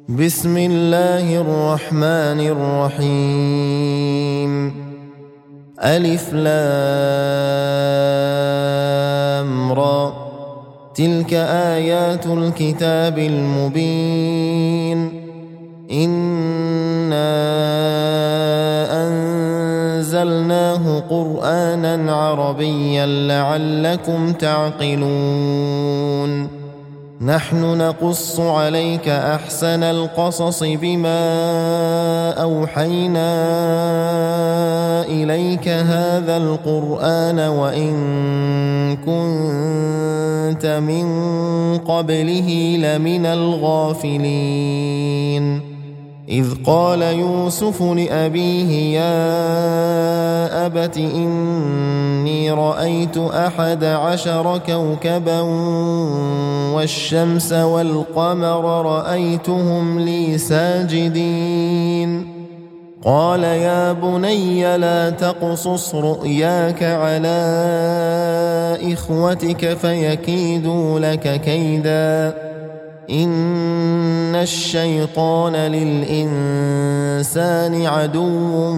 بسم الله الرحمن الرحيم. ألف لام را، تلك آيات الكتاب المبين. إنا أنزلناه قرآنا عربيا لعلكم تعقلون. نحن نقص عليك أحسن القصص بما أوحينا إليك هذا القرآن وإن كنت من قبله لمن الغافلين. إذ قال يوسف لأبيه يا أبت إني رأيت 11 كوكبا والشمس والقمر رأيتهم لي ساجدين. قال يا بني لا تقصص رؤياك على إخوتك فيكيدوا لك كيدا إن الشيطان للإنسان عدو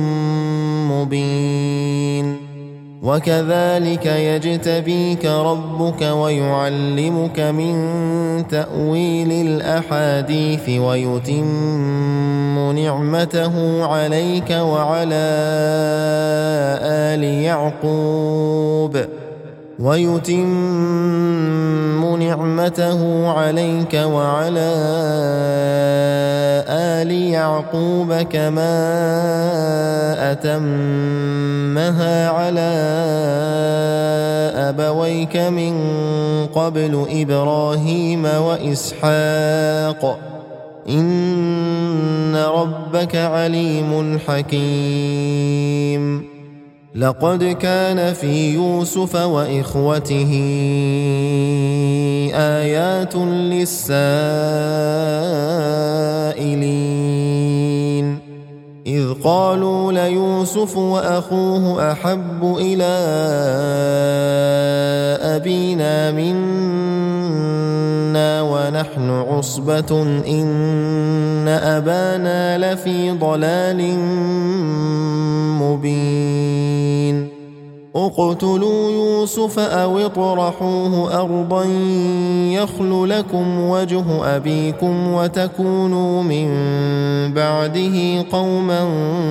مبين. وكذلك يجتبيك ربك ويعلمك من تأويل الأحاديث ويتم نعمته عليك وعلى آل يعقوب كما أتمها على أبويك من قبل إبراهيم وإسحاق إن ربك عليم حكيم. لقد كان في يوسف وإخوته آيات للسائلين إذ قالوا ليوسف وأخوه أحب إلى أبينا منا ونحن عصبة إن أبانا لفي ضلال مبين. اقتلوا يوسف أو اطرحوه أرضا يخل لكم وجه أبيكم وتكونوا من بعده قوما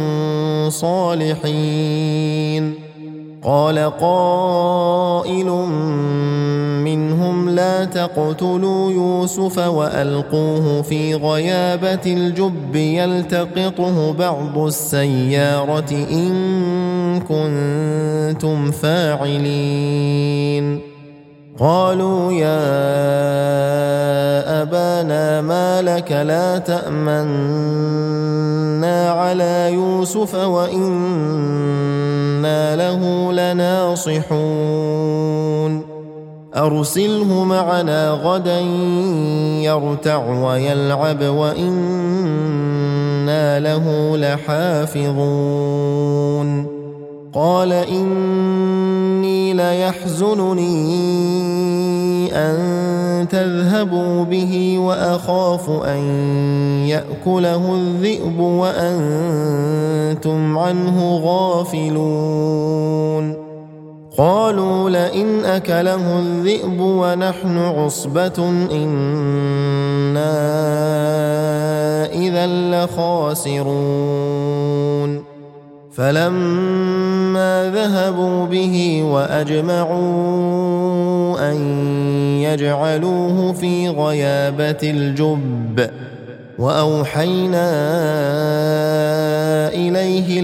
صالحين. قال قائل منهم لا تقتلوا يوسف وألقوه في غيابة الجب يلتقطه بعض السيارة إن كنتم فاعلين. قالوا يا أبانا ما لك لا تأمنا على يوسف وإنا له لناصحون. أرسله معنا غدا يرتع ويلعب وإنا له لحافظون. قال إني ليحزنني أن تذهبوا به وأخاف أن يأكله الذئب وأنتم عنه غافلون. قالوا لئن أكله الذئب ونحن عصبة إنا إذا لخاسرون. فلما ذهبوا به وأجمعوا أن يجعلوه في غيابة الجب وأوحينا إليه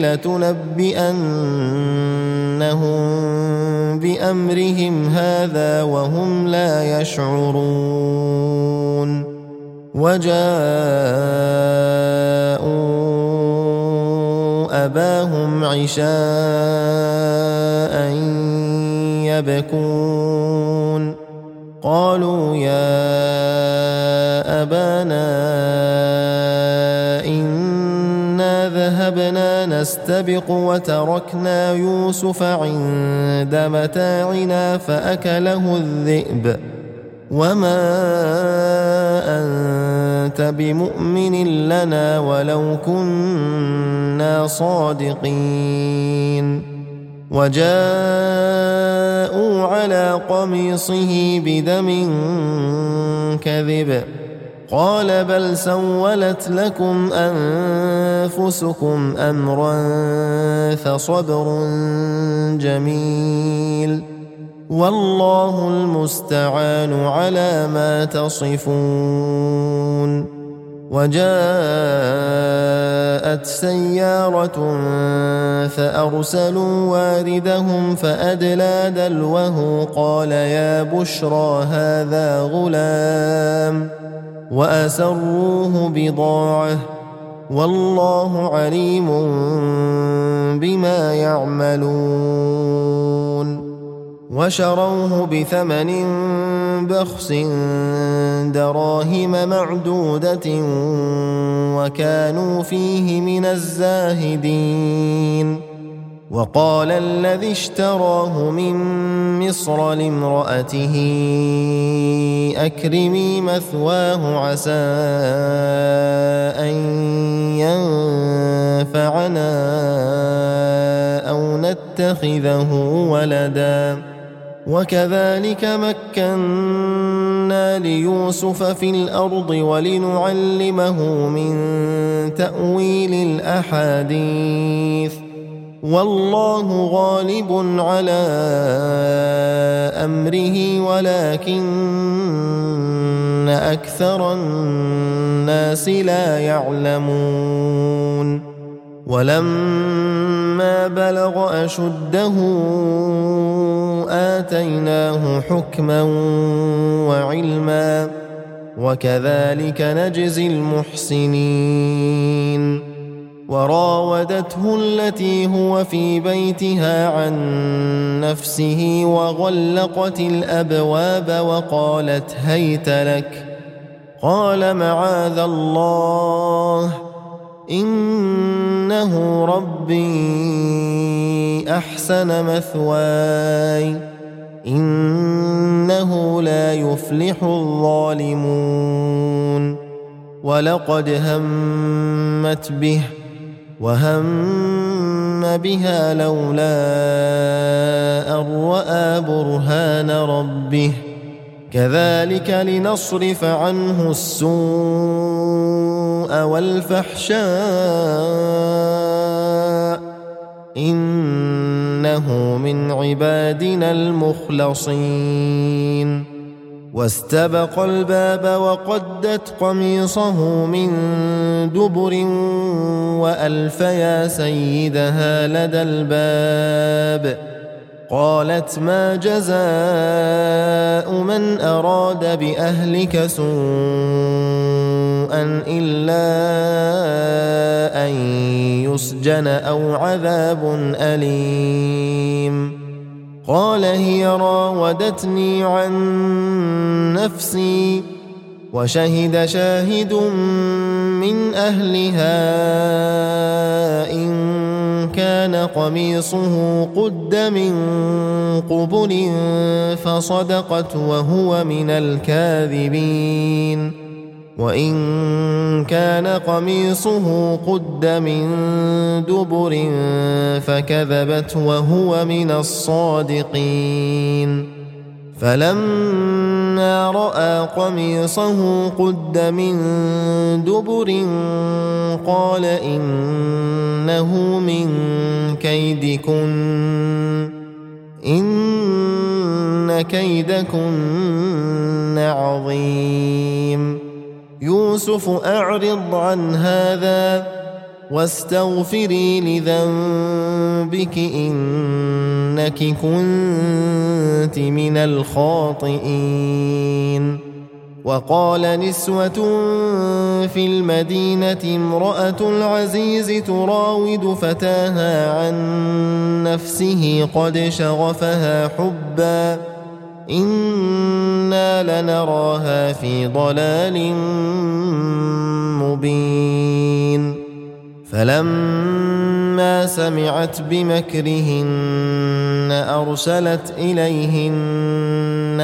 لتنبئنهم بأمرهم هذا وهم لا يشعرون. وجاءوا أباهم عشاء يبكون. قالوا يا أبانا إنا ذهبنا نستبق وتركنا يوسف عند متاعنا فأكله الذئب وما أنت بمؤمن لنا ولو كنا صادقين وجاءوا على قميصه بدم كذب قال بل سولت لكم أنفسكم أمرا فصبر جميل والله المستعان على ما تصفون وجاءت سيارة فأرسلوا واردهم فأدلى دلوه قال يا بشرى هذا غلام وأسروه بضاعة والله عليم بما يعملون وشروه بثمن بخس دراهم معدودة وكانوا فيه من الزاهدين وقال الذي اشتراه من مصر لامرأته أكرمي مثواه عسى أن ينفعنا أو نتخذه ولدا وكذلك مكنا ليوسف في الأرض ولنعلمه من تأويل الأحاديث والله غالب على أمره ولكن أكثر الناس لا يعلمون ولما بلغ أشده آتيناه حكما وعلما وكذلك نجزي المحسنين وراودته التي هو في بيتها عن نفسه وغلقت الأبواب وقالت هيت لك قال معاذ الله إنه ربي أحسن مثواي إنه لا يفلح الظالمون ولقد همت به وهم بها لولا أن رأى برهان ربه كذلك لنصرف عنه السوء والفحشاء إنه من عبادنا المخلصين واستبق الباب وقدت قميصه من دبر وألف يا سيدها لدى الباب قالت ما جزاء من أراد بأهلك سوءا إلا أن يسجن أو عذاب أليم قال هي راودتني عن نفسي وشهد شاهد من أهلها إن كان قميصه قد من قبل فصدقت وهو من الكاذبين وإن كان قميصه قد من دبر فكذبت وهو من الصادقين فلما رأى قميصه قد من دبر قال إنه من كيدكن إن كيدكن عظيم يوسف أعرض عن هذا واستغفري لذنبك إنك كنت من الخاطئين وقال نسوة في المدينة امرأة العزيز تراود فتاها عن نفسه قد شغفها حبا إنا لنراها في ضلال مبين فلما فلما سمعت بمكرهن أرسلت إليهن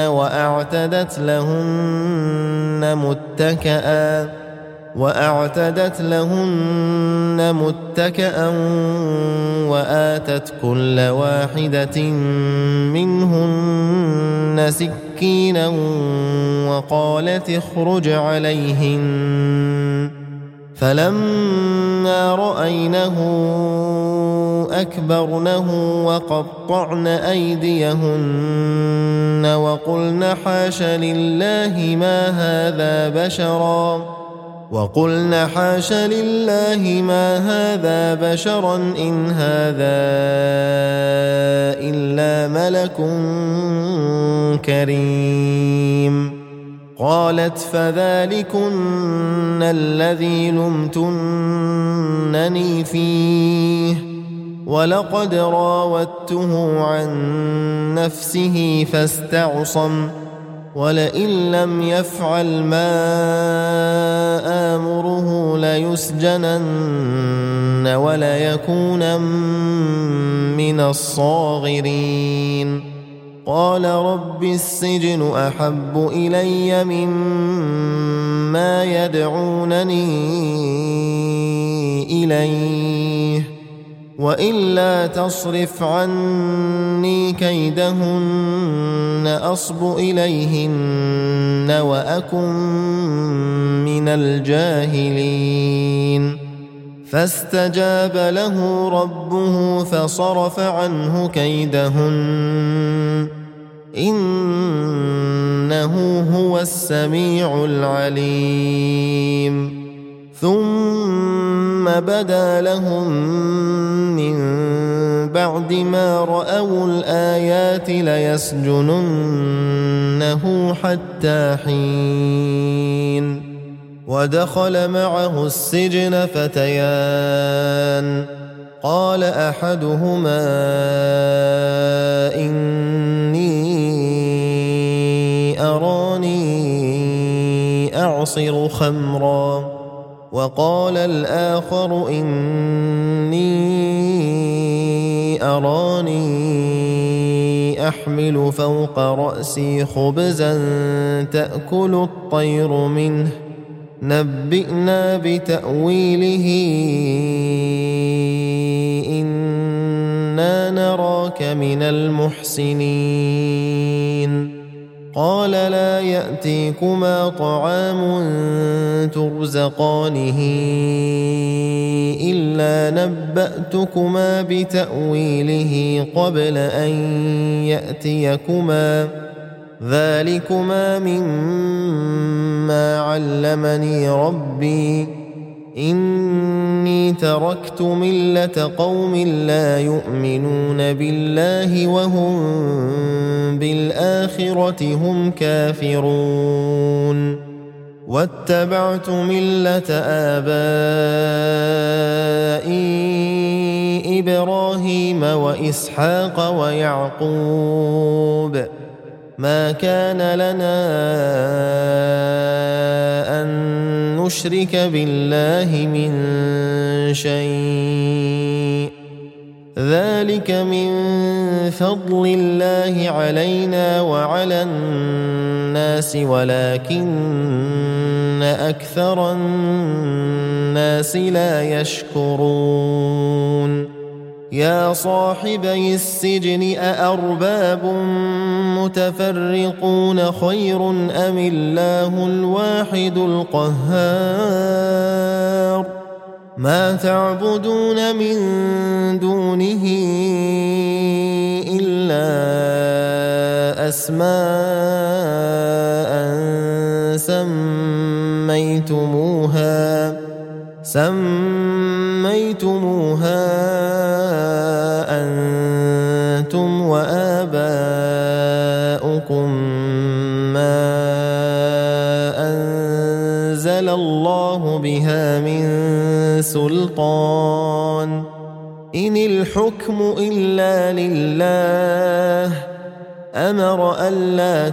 وأعتدت لهن متكأ وآتت كل واحدة منهن سكينا وقالت اخرج عليهن فلما رأينه أكبرنه وقطعن أيديهن وقلن حاش لله ما هذا بشرا إن هذا إلا ملك كريم. قالت فذلكن الذي لمتنني فيه ولقد راودته عن نفسه فاستعصم ولئن لم يفعل ما آمره ليسجنن وليكونن من الصاغرين. قال رب السجن أحب إلي مما يدعونني إليه وإلا تصرف عني كيدهن أصب إليهن وأكن من الجاهلين. فاستجاب له ربه فصرف عنه كيدهن إنه هو السميع العليم. ثم بدا لهم من بعد ما رأوا الآيات ليسجننه حتى حين. ودخل معه السجن فتيان قال أحدهما إني أراني أعصر خمرا وقال الآخر إني أراني أحمل فوق رأسي خبزا تأكل الطير منه نبئنا بتأويله إنا نراك من المحسنين. قال لا يأتيكما طعام ترزقانه إلا نبأتكما بتأويله قبل أن يأتيكما ذلكما مما علمني ربي إني تركت ملة قوم لا يؤمنون بالله وهم بالآخرة هم كافرون واتبعت ملة آبائي إبراهيم وإسحاق ويعقوب ما كان لنا أن نشرك بالله من شيء ذلك من فضل الله علينا وعلى الناس ولكن أكثر الناس لا يشكرون. يا صاحبي السجن أأرباب متفرقون خير أم الله الواحد القهار ما تعبدون من دونه إلا أسماء سميتموها أنتم وآباؤكم ما أنزل الله بها من سلطان إن الحكم إلا لله أمر ألا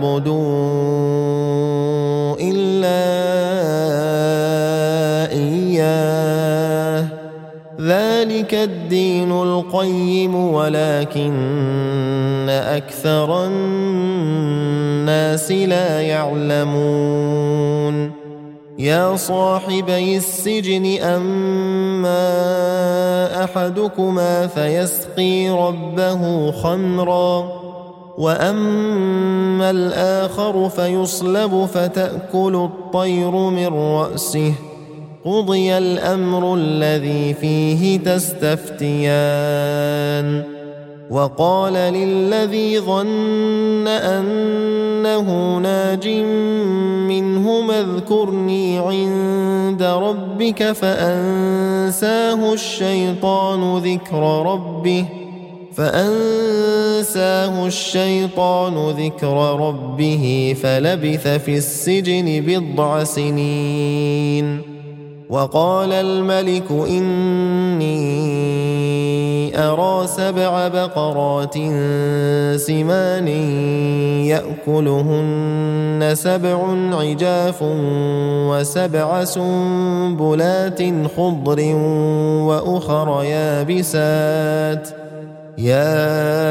تعبدوا إلا إياه ذلك ذلك الدين القيم ولكن أكثر الناس لا يعلمون يا صاحبي السجن أما أحدكما فيسقي ربه خمرا وأما الآخر فيصلب فتأكل الطير من رأسه قضي الأمر الذي فيه تستفتيان وقال للذي ظن أنه ناج منهما اذكرني عند ربك فأنساه الشيطان ذكر ربه فلبث في السجن بضع سنين وقال الملك إني أرى 7 بقرات سمان يأكلهن 7 عجاف و7 سنبلات خضر وأخر يابسات يا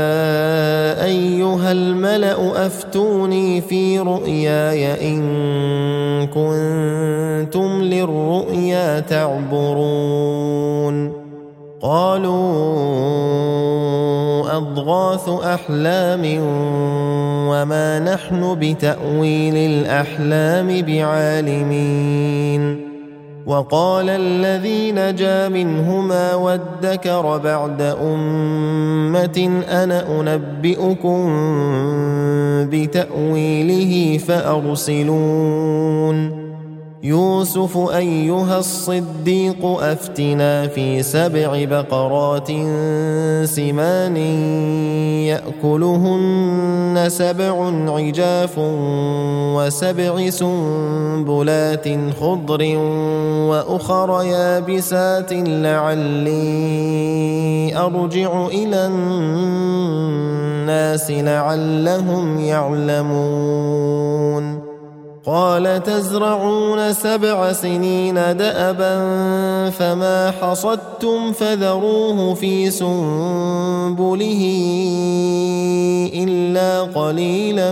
أيها الملأ أفتوني في رؤياي إن كنتم للرؤيا تعبرون قالوا أضغاث أحلام وما نحن بتأويل الأحلام بعالمين وقال الذي نجا منهما وادكر بعد أمة أنا أنبئكم بتأويله فأرسلون يوسف أيها الصديق أفتنا في 7 بقرات سمان يأكلهن 7 عجاف و7 سنبلات خضر وأخر يابسات لعلي أرجع إلى الناس لعلهم يعلمون قال تزرعون 7 سنين دأبا فما حصدتم فذروه في سنبله إلا قليلا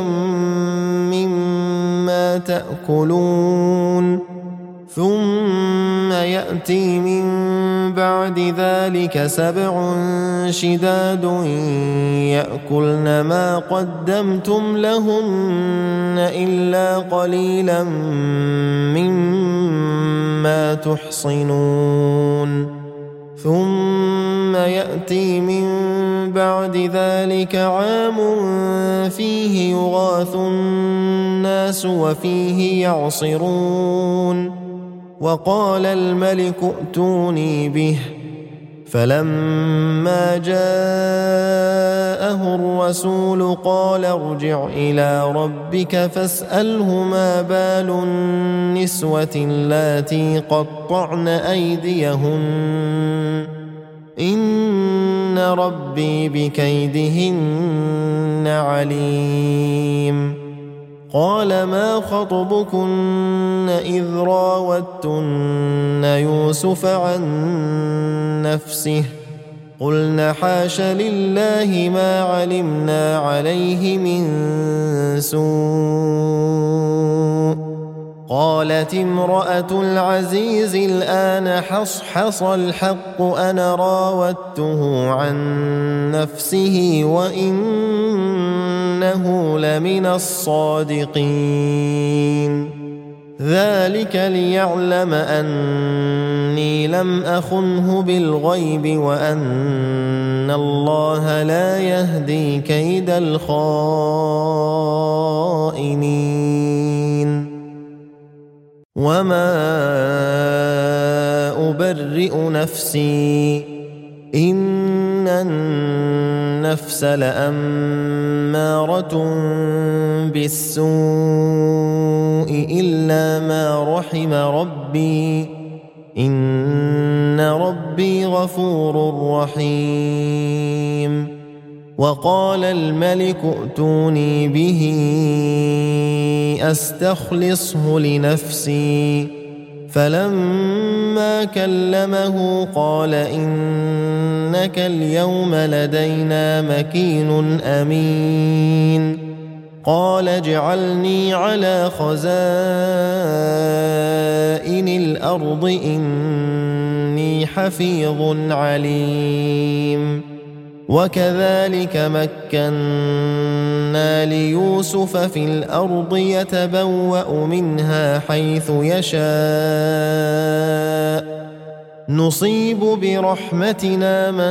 مما تأكلون ثم يأتي من بعد ذلك 7 شداد يأكلن ما قدمتم لهن إلا قليلا مما تحصنون ثم يأتي من بعد ذلك عام فيه يغاث الناس وفيه يعصرون وقال الملك ائتوني به فلما جاءه الرسول قال ارجع إلى ربك فاسأله ما بال النسوة اللاتي قطعن أيديهن إن ربي بكيدهن عليم قال ما خطبكن إذ راوتن يوسف عن نفسه قلنا حاش لله ما علمنا عليه من سوء قالت امرأة العزيز الآن حصحص الحق أنا راودته عن نفسه وإنه لمن الصادقين ذلك ليعلم أني لم أخنه بالغيب وأن الله لا يهدي كيد الخائنين وما أبرئ نفسي إن النفس لأمارة بالسوء إلا ما رحم ربي إن ربي غفور رحيم وقال الملك ائتوني به أستخلصه لنفسي فلما كلمه قال إنك اليوم لدينا مكين أمين قال اجعلني على خزائن الأرض إني حفيظ عليم وكذلك مكنا ليوسف في الأرض يتبوأ منها حيث يشاء نصيب برحمتنا من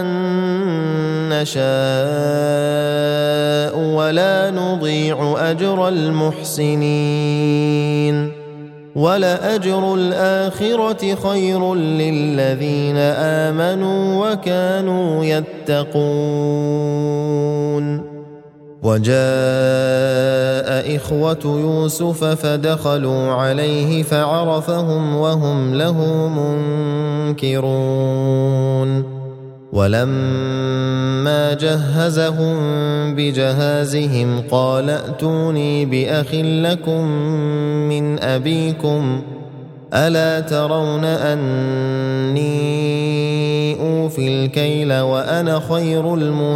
نشاء ولا نضيع أجر المحسنين ولأجر الآخرة خير للذين آمنوا وكانوا يتقون وجاء إخوة يوسف فدخلوا عليه فعرفهم وهم له منكرون ولما جهزهم بجهازهم قال ائتوني بأخ لكم من أبيكم ألا ترون أني أوفي الكيل وأنا خير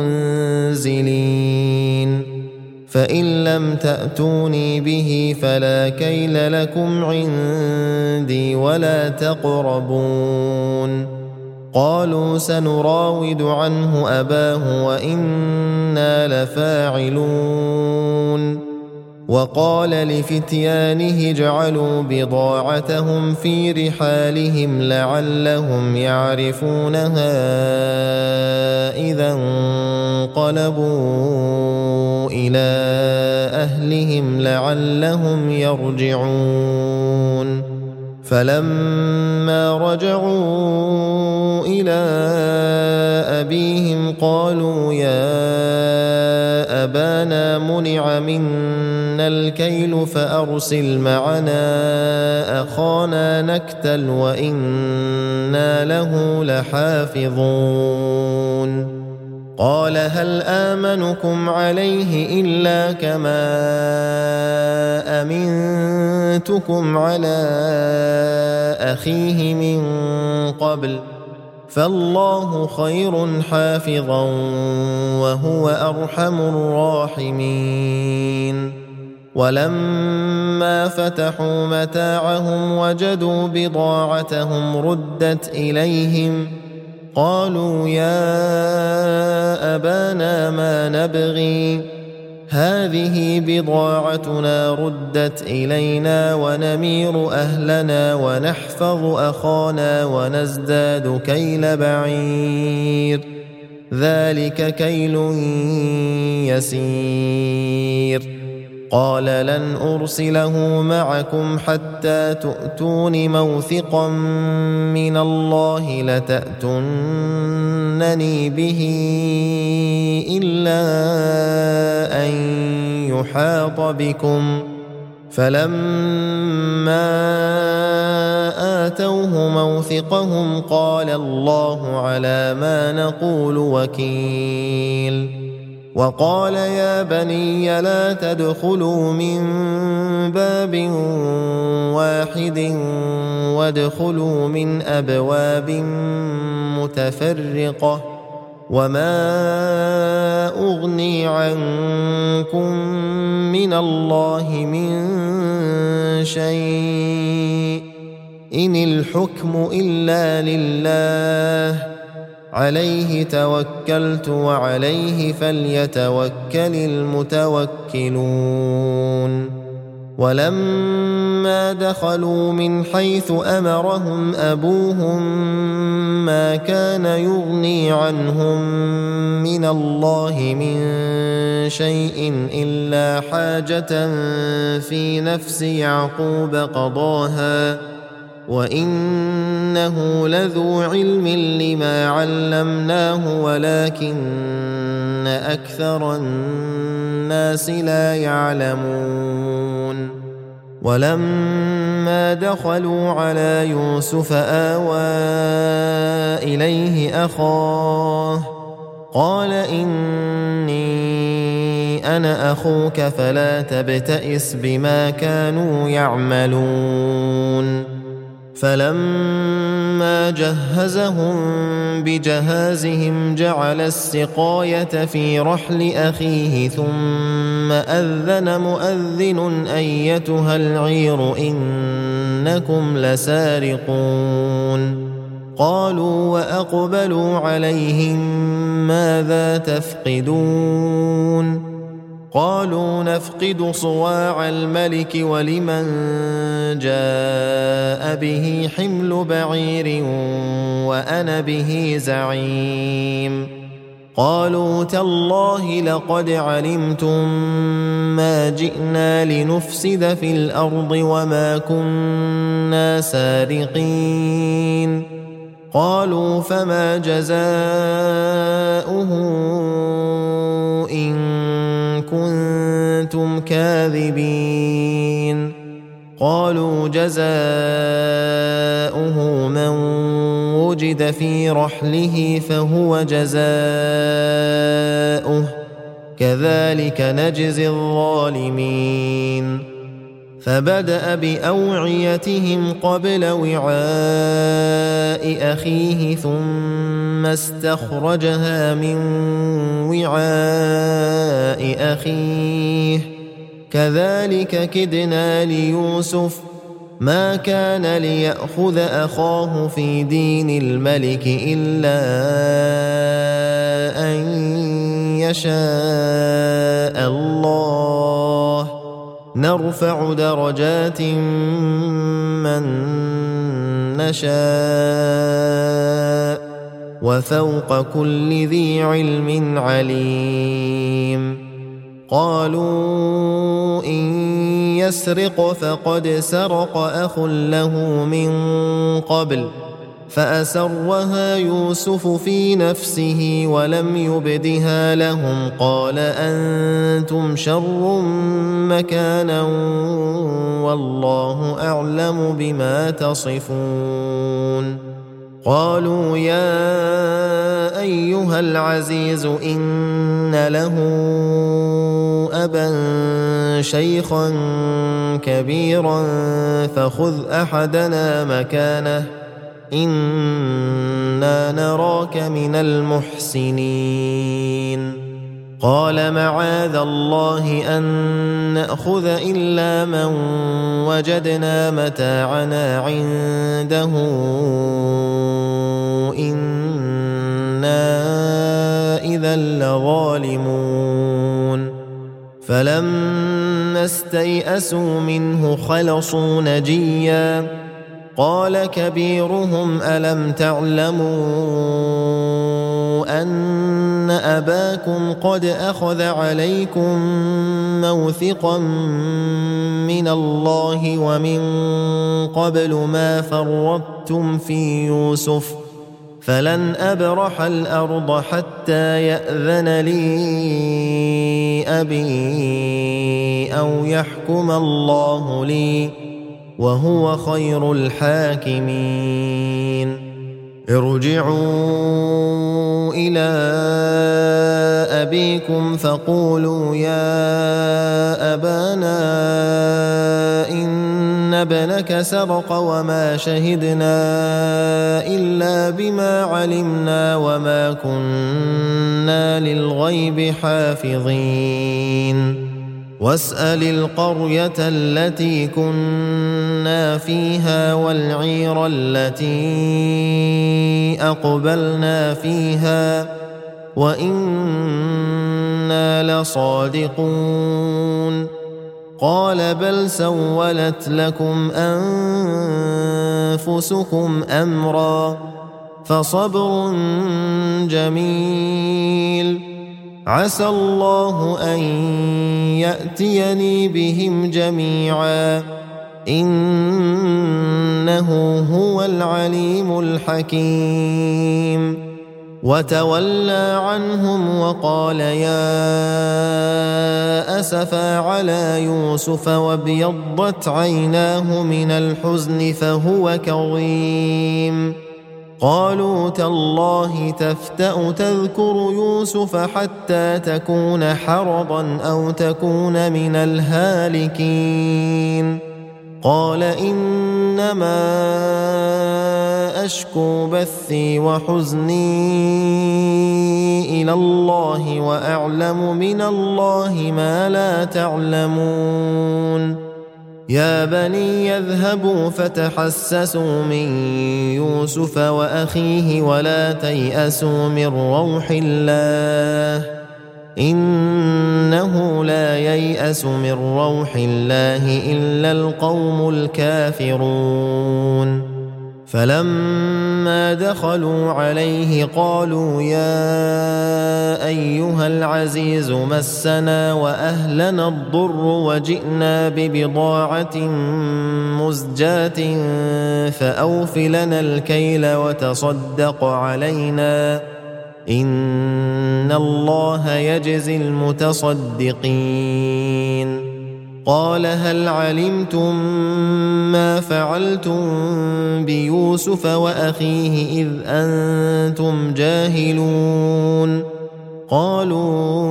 المنزلين فإن لم تأتوني به فلا كيل لكم عندي ولا تقربون قالوا سنراود عنه أباه وإنا لفاعلون وقال لفتيانه اجعلوا بضاعتهم في رحالهم لعلهم يعرفونها إذا انقلبوا إلى أهلهم لعلهم يرجعون فلما رجعوا إلى أبيهم قالوا يا أبانا منع منا الكيل فأرسل معنا أخانا نكتل وإنا له لحافظون قال هل آمنكم عليه إلا كما أمنتكم على أخيه من قبل فالله خير حافظا وهو أرحم الراحمين ولما فتحوا متاعهم وجدوا بضاعتهم ردت إليهم قالوا يا أبانا ما نبغي هذه بضاعتنا ردت إلينا ونمير أهلنا ونحفظ أخانا ونزداد كيل بعير ذلك كيل يسير قال لن أرسله معكم حتى تؤتون موثقا من الله لتأتونني به إلا أن يحاط بكم فلما آتوه موثقهم قال الله على ما نقول وكيل وقال يا بني لا تدخلوا من باب واحد وادخلوا من أبواب متفرقة وما أغني عنكم من الله من شيء إن الحكم إلا لله عليه توكلت وعليه فليتوكل المتوكلون ولما دخلوا من حيث أمرهم أبوهم ما كان يغني عنهم من الله من شيء إلا حاجة في نفس يعقوب قضاها وإنه لذو علم لما علمناه ولكن أكثر الناس لا يعلمون ولما دخلوا على يوسف آوى إليه أخاه قال إني أنا أخوك فلا تبتئس بما كانوا يعملون فلما جهزهم بجهازهم جعل السقاية في رحل أخيه ثم أذن مؤذن أيتها العير إنكم لسارقون قالوا وأقبلوا عليهم ماذا تفقدون قالوا نفقد صواع الملك ولمن جاء به حمل بعير وأنا به زعيم قالوا تالله لقد علمتم ما جئنا لنفسد في الأرض وما كنا سارقين قالوا فما جزاؤه إن كنتم كاذبين قالوا جزاؤه من وجد في رحله فهو جزاؤه كذلك نجزي الظالمين فبدأ بأوعيتهم قبل وعاء أخيه ثم استخرجها من وعاء أخيه كذلك كدنا ليوسف ما كان ليأخذ أخاه في دين الملك إلا أن يشاء الله نرفع درجات من نشاء وفوق كل ذي علم عليم قالوا إن يسرق فقد سرق أخ له من قبل فأسرها يوسف في نفسه ولم يبدها لهم قال أنتم شر مكانا والله أعلم بما تصفون قالوا يا أيها العزيز إن له أبا شيخا كبيرا فخذ أحدنا مكانه إنا نراك من المحسنين قال معاذ الله أن نأخذ إلا من وجدنا متاعنا عنده إنا إذا لظالمون فلما استيئسوا منه خلصوا نجيا قال كبيرهم ألم تعلموا أن أباكم قد أخذ عليكم موثقا من الله ومن قبل ما فرطتم في يوسف فلن أبرح الأرض حتى يأذن لي أبي أو يحكم الله لي وهو خير الحاكمين ارجعوا إلى أبيكم فقولوا يا أبانا إن ابنك سرق وما شهدنا إلا بما علمنا وما كنا للغيب حافظين واسأل القرية التي كنا فيها والعير التي أقبلنا فيها وإنا لصادقون قال بل سولت لكم أنفسكم أمرا فصبر جميل عسى الله أن يأتيني بهم جميعا إنه هو العليم الحكيم وتولى عنهم وقال يا أسفا على يوسف وابيضت عيناه من الحزن فهو كظيم قالوا تالله تفتأ تذكر يوسف حتى تكون حرضا أو تكون من الهالكين قال إنما أشكو بثي وحزني إلى الله وأعلم من الله ما لا تعلمون يا بني يذهبوا فتحسسوا من يوسف وأخيه ولا تيأسوا من روح الله إنه لا ييأس من روح الله إلا القوم الكافرون فلما دخلوا عليه قالوا يا أيها العزيز مسنا وأهلنا الضر وجئنا ببضاعة مزجاة فأوف لنا الكيل وتصدق علينا إن الله يجزي المتصدقين قال هل علمتم ما فعلتم بيوسف وأخيه إذ أنتم جاهلون قالوا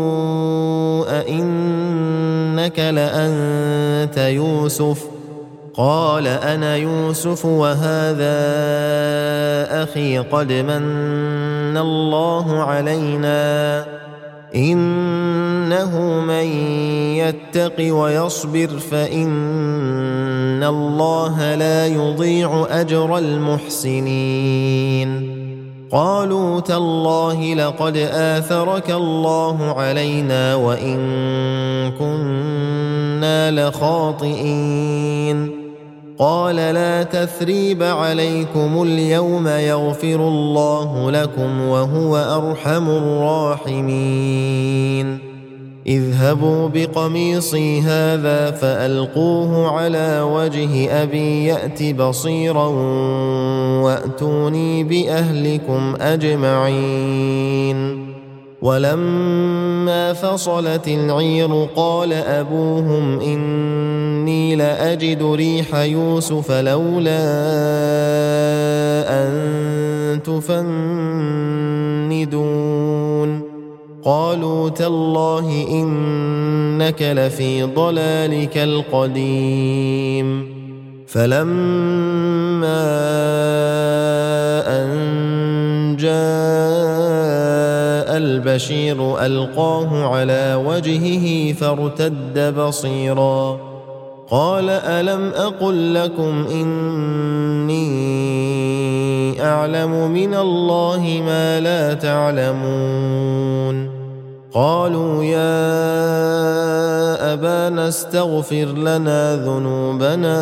أئنك لأنت يوسف قال أنا يوسف وهذا أخي قد من الله علينا إنه من يتق ويصبر فإن الله لا يضيع أجر المحسنين قالوا تالله لقد آثرك الله علينا وإن كنا لخاطئين قال لا تثريب عليكم اليوم يغفر الله لكم وهو أرحم الراحمين اذهبوا بقميصي هذا فألقوه على وجه أبي يأت بصيرا وأتوني بأهلكم أجمعين ولما فصلت العير قال أبوهم إني لأجد ريح يوسف لولا أن تفندون قالوا تالله إنك لفي ضلالك القديم فلما أن جاء البشير ألقاه على وجهه فارتد بصيرا قال ألم أقل لكم إني أعلم من الله ما لا تعلمون قالوا يا أبانا استغفر لنا ذنوبنا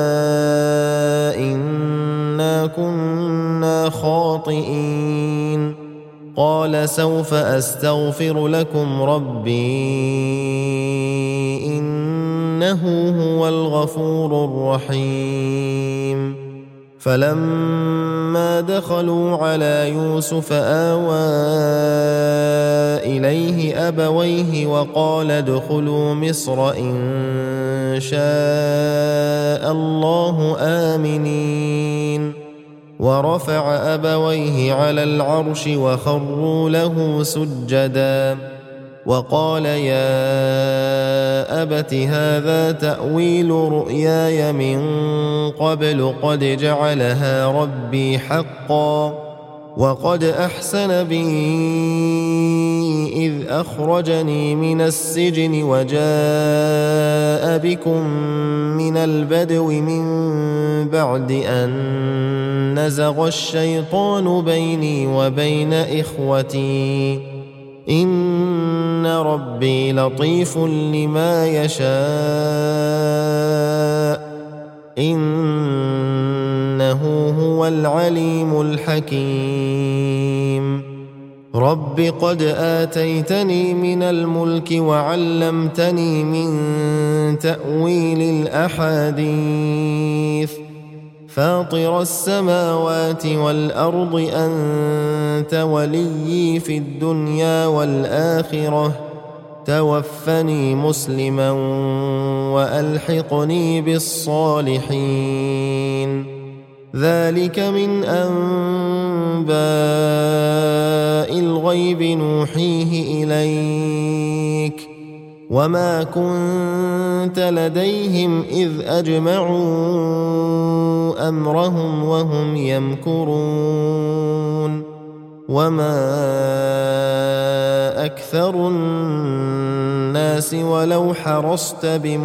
إنا كنا خاطئين قال سوف أستغفر لكم ربي إنه هو الغفور الرحيم فلما دخلوا على يوسف آوى إليه أبويه وقال ادخلوا مصر إن شاء الله آمنين ورفع أبويه على العرش وخروا له سجدا وقال يا أبت هذا تأويل رؤياي من قبل قد جعلها ربي حقا وقد أحسن بي إذ أخرجني من السجن وجاء بكم من البدو من بعد أن نزغ الشيطان بيني وبين إخوتي إن ربي لطيف لما يشاء إنه هو العليم الحكيم رب قد آتيتني من الملك وعلمتني من تأويل الأحاديث فاطر السماوات والأرض أنت وليي في الدنيا والآخرة توفني مسلما وألحقني بالصالحين ذلك من أنباء الغيب نوحيه إليك وما كنت لديهم إذ أجمعوا أمرهم وهم يمكرون وما أكثر الناس ولو حرصت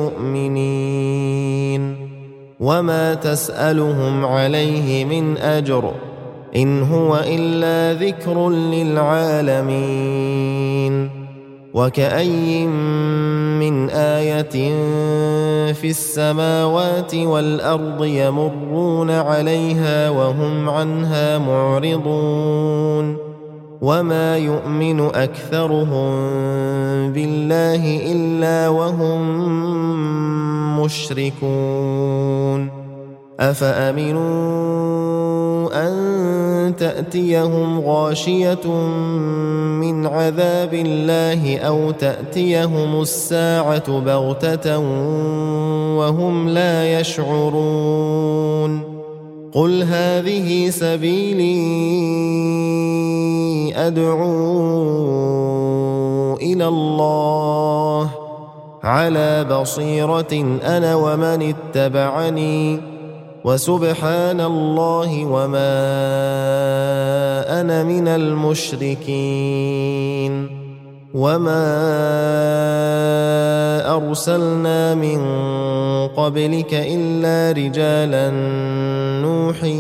بمؤمنين وما تسألهم عليه من أجر إن هو إلا ذكر للعالمين وكأي من آية في السماوات والأرض يمرون عليها وهم عنها معرضون وما يؤمن أكثرهم بالله إلا وهم مشركون أفأمنوا أن تأتيهم غاشية من عذاب الله أو تأتيهم الساعة بغتة وهم لا يشعرون قل هذه سبيلي أدعو إلى الله على بصيرة أنا ومن اتبعني وسبحان الله وما أنا من المشركين وما أرسلنا من قبلك إلا رجالا نوحي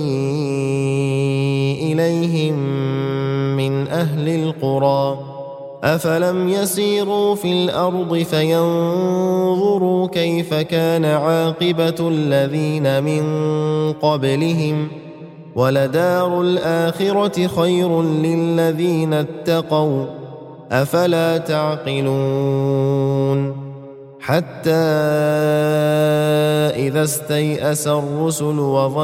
إليهم من أهل القرى أفلم يسيروا في الأرض فينظروا كيف كان عاقبة الذين من قبلهم ولدار الآخرة خير للذين اتقوا أفلا تعقلون حتى إذا استيأس الرسل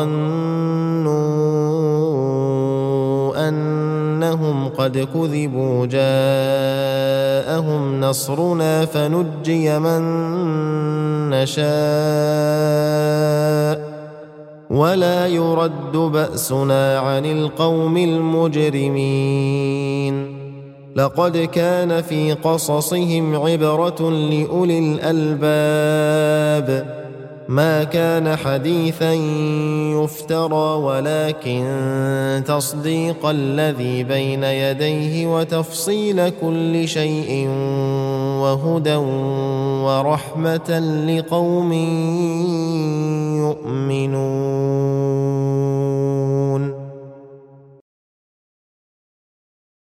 وظنوا أنهم قد كذبوا جاءهم نصرنا فنجي من نشاء ولا يرد بأسنا عن القوم المجرمين لقد كان في قصصهم عبرة لأولي الألباب ما كان حديثا يفترى ولكن تصديق الذي بين يديه وتفصيل كل شيء وهدى ورحمة لقوم يؤمنون